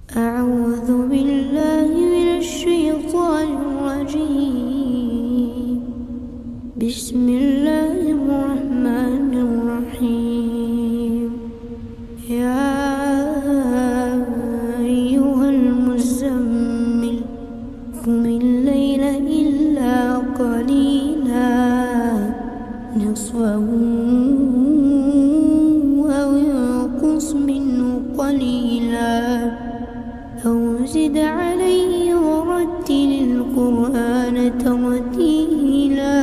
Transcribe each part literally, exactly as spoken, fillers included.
أعوذ بالله من الشيطان الرجيم. بسم الله الرحمن الرحيم. يا أيها المزمل قم الليل إلا قليلا نصفه أو انقص منه قليلا أو زد عليه ورتل القرآن ترتيلا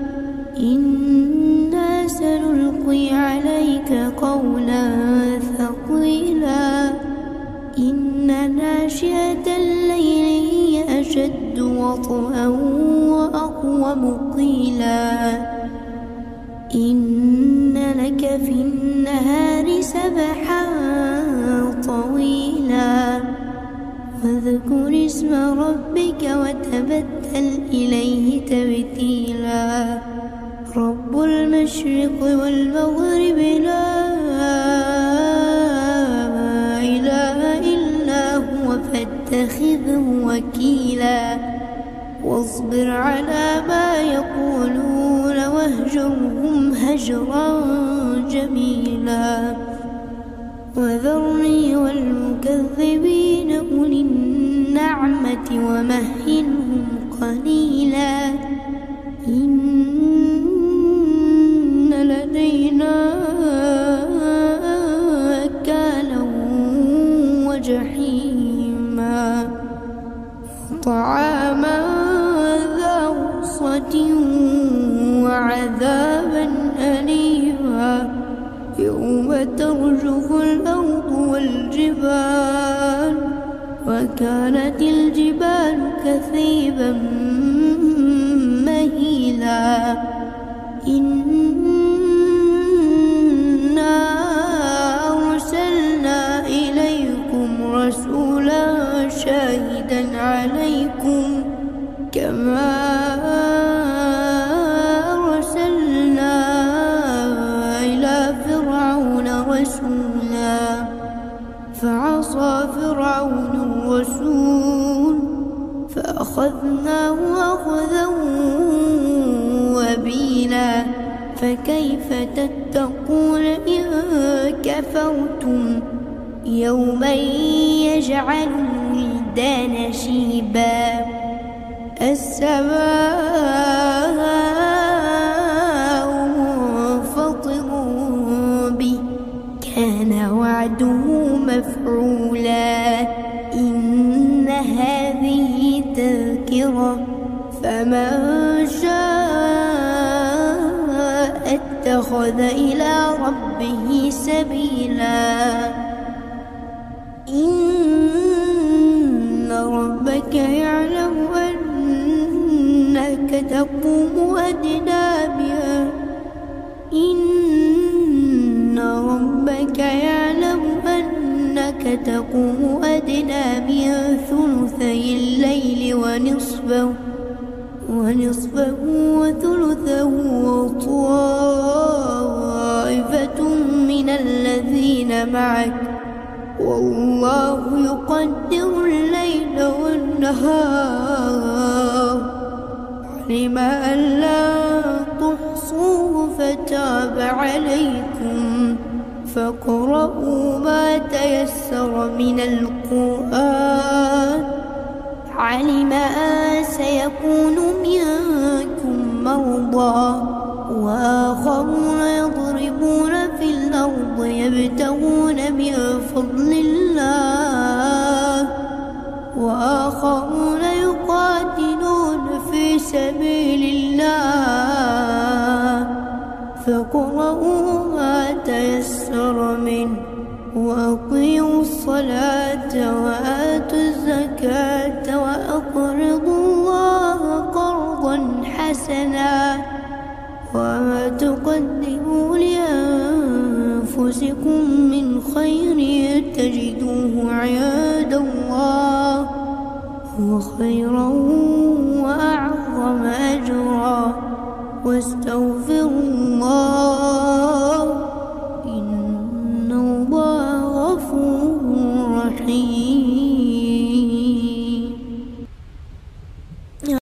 إنا سنلقي عليك قولا ثقيلا إن ناشئة الليل هي أشد وطئا وأقوم قيلا إن لك في النهار سبحا طويلا واذكر اسم ربك وتبتل إليه تبتيلا رب المشرق والمغرب لا إله إلا هو فاتخذه وكيلا واصبر على ما يقولون واهجرهم هجرا جميلا وذرني والمكذبين أولي النعمة ومهلهم قليلا إن لدينا أكالا وجحيما وطعاما ذا غصة وعذابا أليما يوم ترجف الأرض والجبال وكانت الجبال كثيبا مهيلا إنا أرسلنا إليكم رسولا شاهدا عليكم كما أرسلنا إلى فرعون رسولا فعصى فرعون الرسول فأخذناه أخذا وبيلا فكيف تتقون إن كفرتم يوما يجعل الولدان شيبا السماء منفطر به كان وعده مفعولا إن هذه تذكرة فمن شاء اتخذ إلى ربه سبيلا إن ربك يعلم أنك تقوم أدنى بها إن ربك يعلم أنك تقوم أدنى من ثلثي الليل ونصفه ونصفه وثلثه وطائفة من الذين معك والله يقدر الليل والنهار علم أن لا تحصوه فتاب عليكم فاقرؤوا ما تيسر من القرآن علم أن سيكون منكم مرضى وآخرون يضربون في الأرض يبتغون من فضل الله وآخرون يقاتلون في سبيل الله فاقرؤوا ما تيسر منه وأقيموا الصلاة وآتوا الزكاة وأقرضوا الله قرضا حسنا وما تقدموا لأنفسكم من خير تجدوه عند الله هو خيرا وأعظم أجرا واستغفر